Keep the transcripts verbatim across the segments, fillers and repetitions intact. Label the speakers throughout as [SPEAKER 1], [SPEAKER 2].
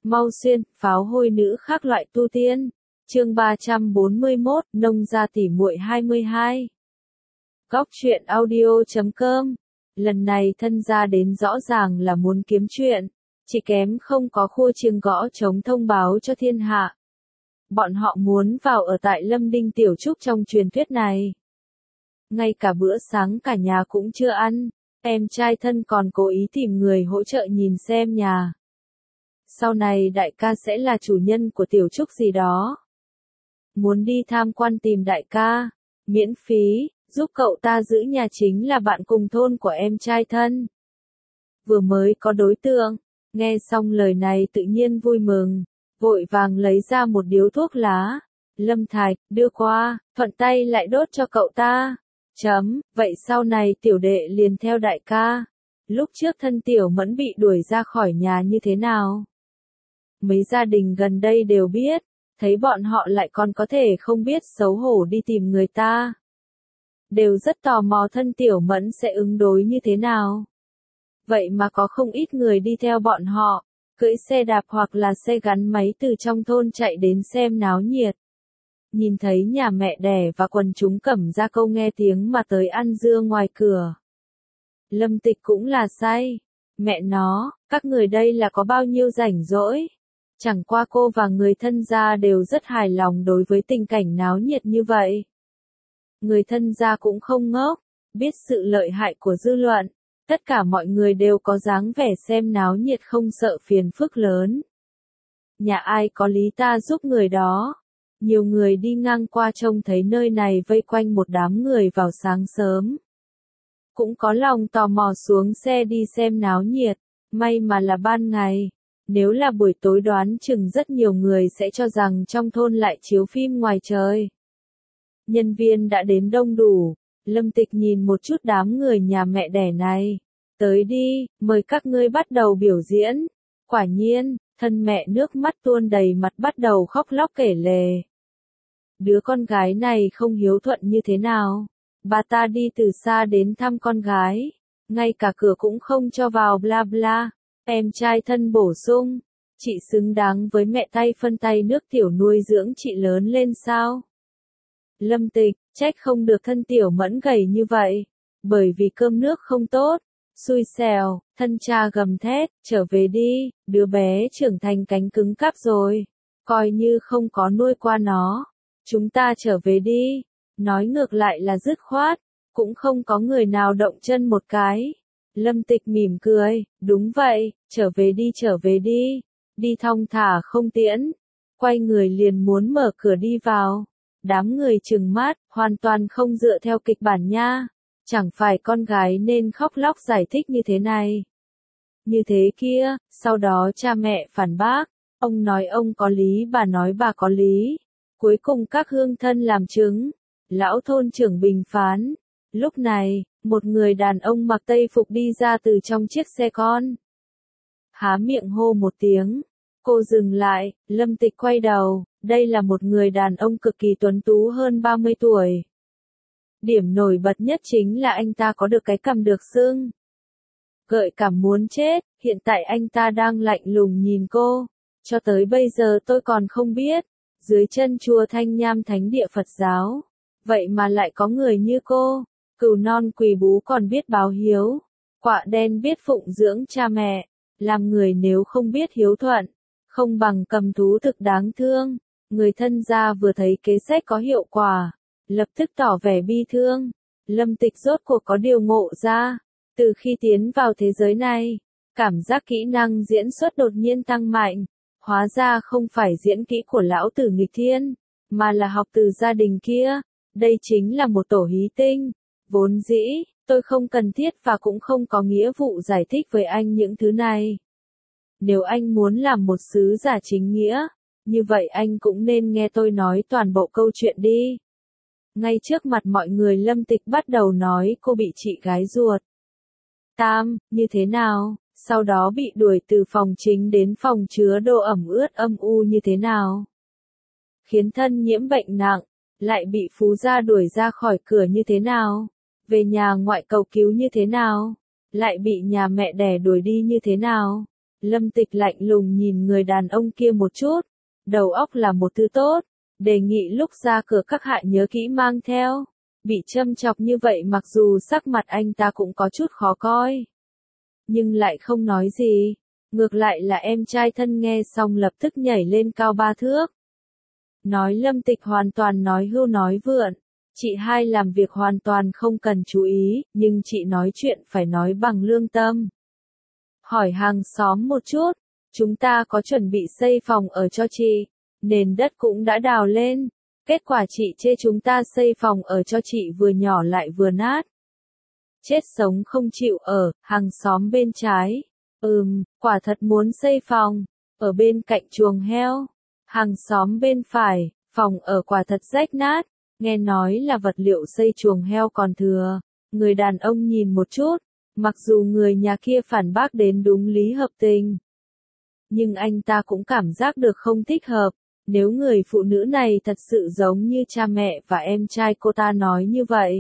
[SPEAKER 1] Mau xuyên, pháo hôi nữ khác loại tu tiên. Chương ba trăm bốn mươi mốt, nông gia tỉ muội hai mươi hai. Góc truyện audio chấm com. Lần này thân gia đến rõ ràng là muốn kiếm chuyện, chỉ kém không có khua chiêng gõ trống thông báo cho thiên hạ. Bọn họ muốn vào ở tại Lâm Đinh Tiểu Trúc trong truyền thuyết này. Ngay cả bữa sáng cả nhà cũng chưa ăn, em trai thân còn cố ý tìm người hỗ trợ nhìn xem nhà. Sau này đại ca sẽ là chủ nhân của Tiểu Trúc gì đó. Muốn đi tham quan tìm đại ca, miễn phí, giúp cậu ta giữ nhà chính là bạn cùng thôn của em trai thân. Vừa mới có đối tượng, nghe xong lời này tự nhiên vui mừng, vội vàng lấy ra một điếu thuốc lá. Lâm Thạch, đưa qua, thuận tay lại đốt cho cậu ta. Chấm, vậy sau này tiểu đệ liền theo đại ca. Lúc trước thân tiểu mẫn bị đuổi ra khỏi nhà như thế nào? Mấy gia đình gần đây đều biết, thấy bọn họ lại còn có thể không biết xấu hổ đi tìm người ta. Đều rất tò mò thân tiểu mẫn sẽ ứng đối như thế nào. Vậy mà có không ít người đi theo bọn họ, cưỡi xe đạp hoặc là xe gắn máy từ trong thôn chạy đến xem náo nhiệt. Nhìn thấy nhà mẹ đẻ và quần chúng Cẩm Gia Câu nghe tiếng mà tới ăn dưa ngoài cửa. Lâm Tịch cũng là say. Mẹ nó, các người đây là có bao nhiêu rảnh rỗi. Chẳng qua cô và người thân gia đều rất hài lòng đối với tình cảnh náo nhiệt như vậy. Người thân gia cũng không ngốc, biết sự lợi hại của dư luận. Tất cả mọi người đều có dáng vẻ xem náo nhiệt không sợ phiền phức lớn. Nhà ai có lý ta giúp người đó. Nhiều người đi ngang qua trông thấy nơi này vây quanh một đám người vào sáng sớm. Cũng có lòng tò mò xuống xe đi xem náo nhiệt, may mà là ban ngày. Nếu là buổi tối đoán chừng rất nhiều người sẽ cho rằng trong thôn lại chiếu phim ngoài trời. Nhân viên đã đến đông đủ, Lâm Tịch nhìn một chút đám người nhà mẹ đẻ này. Tới đi, mời các ngươi bắt đầu biểu diễn. Quả nhiên, thân mẹ nước mắt tuôn đầy mặt bắt đầu khóc lóc kể lể. Đứa con gái này không hiếu thuận như thế nào. Bà ta đi từ xa đến thăm con gái, ngay cả cửa cũng không cho vào bla bla. Em trai thân bổ sung, chị xứng đáng với mẹ tay phân tay nước tiểu nuôi dưỡng chị lớn lên sao? Lâm Tịch, trách không được thân tiểu mẫn gầy như vậy, bởi vì cơm nước không tốt, xui xẻo, thân cha gầm thét, trở về đi, đứa bé trưởng thành cánh cứng cáp rồi, coi như không có nuôi qua nó, chúng ta trở về đi, nói ngược lại là dứt khoát, cũng không có người nào động chân một cái. Lâm Tịch mỉm cười, đúng vậy, trở về đi trở về đi, đi thong thả không tiễn, quay người liền muốn mở cửa đi vào, đám người trừng mắt, hoàn toàn không dựa theo kịch bản nha, chẳng phải con gái nên khóc lóc giải thích như thế này, như thế kia, sau đó cha mẹ phản bác, ông nói ông có lý bà nói bà có lý, cuối cùng các hương thân làm chứng, lão thôn trưởng bình phán, lúc này, một người đàn ông mặc tây phục đi ra từ trong chiếc xe con. Há miệng hô một tiếng. Cô dừng lại, Lâm Tịch quay đầu, đây là một người đàn ông cực kỳ tuấn tú hơn ba mươi tuổi. Điểm nổi bật nhất chính là anh ta có được cái cằm được sưng. Gợi cảm muốn chết, hiện tại anh ta đang lạnh lùng nhìn cô. Cho tới bây giờ tôi còn không biết, dưới chân chùa Thanh Nham Thánh địa Phật giáo, vậy mà lại có người như cô. Cừu non quỳ bú còn biết báo hiếu, quạ đen biết phụng dưỡng cha mẹ, làm người nếu không biết hiếu thuận, không bằng cầm thú thực đáng thương. Người thân gia vừa thấy kế sách có hiệu quả, lập tức tỏ vẻ bi thương. Lâm Tịch rốt cuộc có điều ngộ ra, từ khi tiến vào thế giới này, cảm giác kỹ năng diễn xuất đột nhiên tăng mạnh, hóa ra không phải diễn kỹ của lão tử nghịch thiên, mà là học từ gia đình kia, đây chính là một tổ hí tinh. Vốn dĩ, tôi không cần thiết và cũng không có nghĩa vụ giải thích với anh những thứ này. Nếu anh muốn làm một sứ giả chính nghĩa, như vậy anh cũng nên nghe tôi nói toàn bộ câu chuyện đi. Ngay trước mặt mọi người Lâm Tịch bắt đầu nói cô bị chị gái ruột Tam, như thế nào, sau đó bị đuổi từ phòng chính đến phòng chứa đồ ẩm ướt âm u như thế nào. Khiến thân nhiễm bệnh nặng, lại bị Phú gia đuổi ra khỏi cửa như thế nào. Về nhà ngoại cầu cứu như thế nào, lại bị nhà mẹ đẻ đuổi đi như thế nào. Lâm Tịch lạnh lùng nhìn người đàn ông kia một chút, đầu óc là một thứ tốt, đề nghị lúc ra cửa các hạ nhớ kỹ mang theo. Bị châm chọc như vậy mặc dù sắc mặt anh ta cũng có chút khó coi, nhưng lại không nói gì, ngược lại là em trai thân nghe xong lập tức nhảy lên cao ba thước. Nói Lâm Tịch hoàn toàn nói hưu nói vượn, chị hai làm việc hoàn toàn không cần chú ý, nhưng chị nói chuyện phải nói bằng lương tâm. Hỏi hàng xóm một chút, chúng ta có chuẩn bị xây phòng ở cho chị, nền đất cũng đã đào lên, kết quả chị chê chúng ta xây phòng ở cho chị vừa nhỏ lại vừa nát. Chết sống không chịu ở, hàng xóm bên trái. Ừm, quả thật muốn xây phòng, ở bên cạnh chuồng heo. Hàng xóm bên phải, phòng ở quả thật rách nát, nghe nói là vật liệu xây chuồng heo còn thừa. Người đàn ông nhìn một chút, mặc dù người nhà kia phản bác đến đúng lý hợp tình, nhưng anh ta cũng cảm giác được không thích hợp. Nếu người phụ nữ này thật sự giống như cha mẹ và em trai cô ta nói như vậy,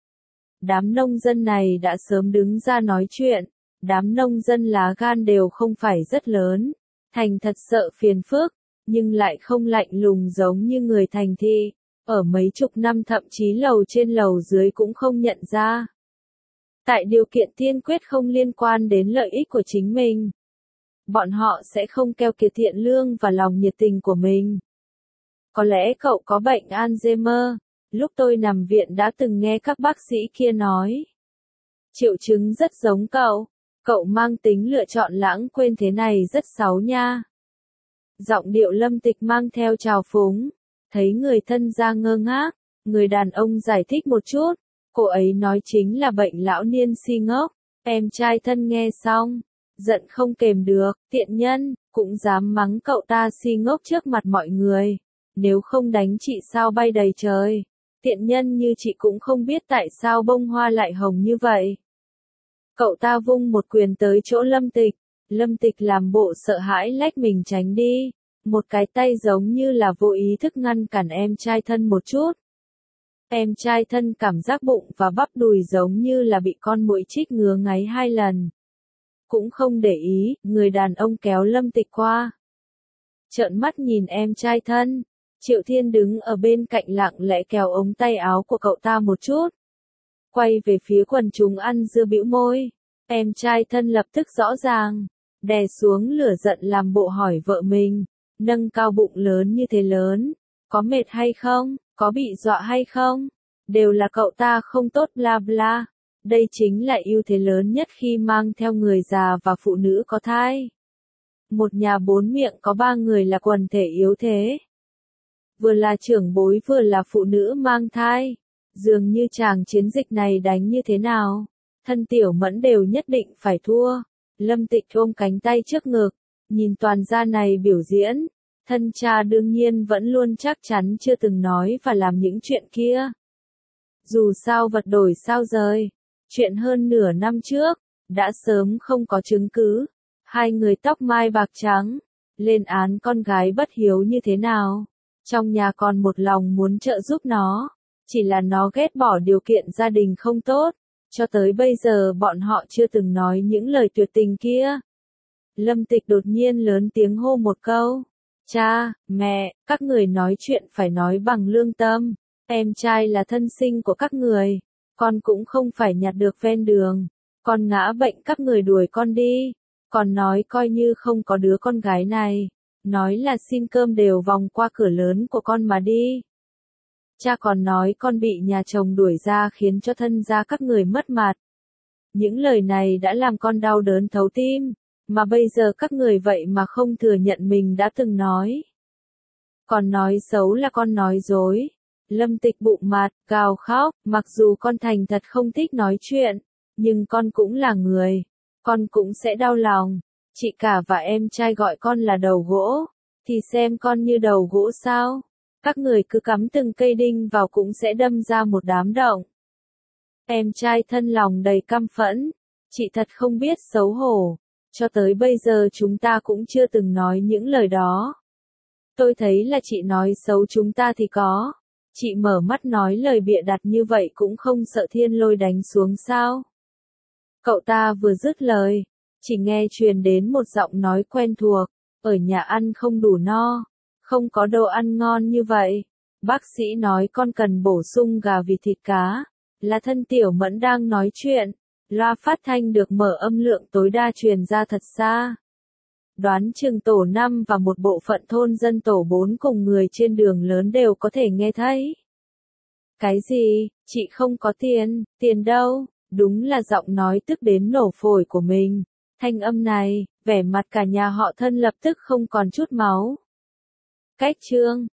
[SPEAKER 1] đám nông dân này đã sớm đứng ra nói chuyện. Đám nông dân lá gan đều không phải rất lớn, thành thật sợ phiền phức, nhưng lại không lạnh lùng giống như người thành thị. Ở mấy chục năm thậm chí lầu trên lầu dưới cũng không nhận ra. Tại điều kiện tiên quyết không liên quan đến lợi ích của chính mình, bọn họ sẽ không keo kiệt thiện lương và lòng nhiệt tình của mình. Có lẽ cậu có bệnh Alzheimer, lúc tôi nằm viện đã từng nghe các bác sĩ kia nói. Triệu chứng rất giống cậu, cậu mang tính lựa chọn lãng quên thế này rất xấu nha. Giọng điệu Lâm Tịch mang theo trào phúng, thấy người thân ra ngơ ngác, người đàn ông giải thích một chút, cô ấy nói chính là bệnh lão niên si ngốc. Em trai thân nghe xong, giận không kềm được, tiện nhân, cũng dám mắng cậu ta si ngốc trước mặt mọi người. Nếu không đánh chị sao bay đầy trời, tiện nhân như chị cũng không biết tại sao bông hoa lại hồng như vậy. Cậu ta vung một quyền tới chỗ Lâm Tịch, Lâm Tịch làm bộ sợ hãi lách mình tránh đi, một cái tay giống như là vô ý thức ngăn cản em trai thân một chút. Em trai thân cảm giác bụng và bắp đùi giống như là bị con muỗi chích ngứa ngáy hai lần. Cũng không để ý, người đàn ông kéo Lâm Tịch qua. Trợn mắt nhìn em trai thân, Triệu Thiên đứng ở bên cạnh lặng lẽ kéo ống tay áo của cậu ta một chút. Quay về phía quần chúng ăn dưa bĩu môi, em trai thân lập tức rõ ràng, đè xuống lửa giận làm bộ hỏi vợ mình, nâng cao bụng lớn như thế lớn, có mệt hay không, có bị dọa hay không, đều là cậu ta không tốt bla bla. Đây chính là ưu thế lớn nhất khi mang theo người già và phụ nữ có thai. Một nhà bốn miệng có ba người là quần thể yếu thế. Vừa là trưởng bối vừa là phụ nữ mang thai. Dường như chàng chiến dịch này đánh như thế nào, thân Tiểu Mẫn đều nhất định phải thua. Lâm Tịch ôm cánh tay trước ngực, nhìn toàn gia này biểu diễn. Thân cha đương nhiên vẫn luôn chắc chắn chưa từng nói và làm những chuyện kia. Dù sao vật đổi sao rời, chuyện hơn nửa năm trước, đã sớm không có chứng cứ. Hai người tóc mai bạc trắng, lên án con gái bất hiếu như thế nào. Trong nhà còn một lòng muốn trợ giúp nó. Chỉ là nó ghét bỏ điều kiện gia đình không tốt, cho tới bây giờ bọn họ chưa từng nói những lời tuyệt tình kia. Lâm Tịch đột nhiên lớn tiếng hô một câu, cha, mẹ, các người nói chuyện phải nói bằng lương tâm, em trai là thân sinh của các người, con cũng không phải nhặt được ven đường, con ngã bệnh các người đuổi con đi, còn nói coi như không có đứa con gái này, nói là xin cơm đều vòng qua cửa lớn của con mà đi. Cha còn nói con bị nhà chồng đuổi ra khiến cho thân gia các người mất mặt. Những lời này đã làm con đau đớn thấu tim, mà bây giờ các người vậy mà không thừa nhận mình đã từng nói. Còn nói xấu là con nói dối. Lâm Tịch bụng mặt, gào khóc, mặc dù con thành thật không thích nói chuyện, nhưng con cũng là người, con cũng sẽ đau lòng. Chị cả và em trai gọi con là đầu gỗ, thì xem con như đầu gỗ sao? Các người cứ cắm từng cây đinh vào cũng sẽ đâm ra một đám động. Em trai thân lòng đầy căm phẫn, chị thật không biết xấu hổ, cho tới bây giờ chúng ta cũng chưa từng nói những lời đó. Tôi thấy là chị nói xấu chúng ta thì có, chị mở mắt nói lời bịa đặt như vậy cũng không sợ thiên lôi đánh xuống sao. Cậu ta vừa dứt lời, chỉ nghe truyền đến một giọng nói quen thuộc, ở nhà ăn không đủ no, không có đồ ăn ngon như vậy. Bác sĩ nói con cần bổ sung gà vịt thịt cá, là thân Tiểu Mẫn đang nói chuyện, loa phát thanh được mở âm lượng tối đa truyền ra thật xa. Đoán chừng tổ năm và một bộ phận thôn dân tổ bốn cùng người trên đường lớn đều có thể nghe thấy. Cái gì, chị không có tiền, tiền đâu, đúng là giọng nói tức đến nổ phổi của mình. Thanh âm này, vẻ mặt cả nhà họ Thân lập tức không còn chút máu. Cách chương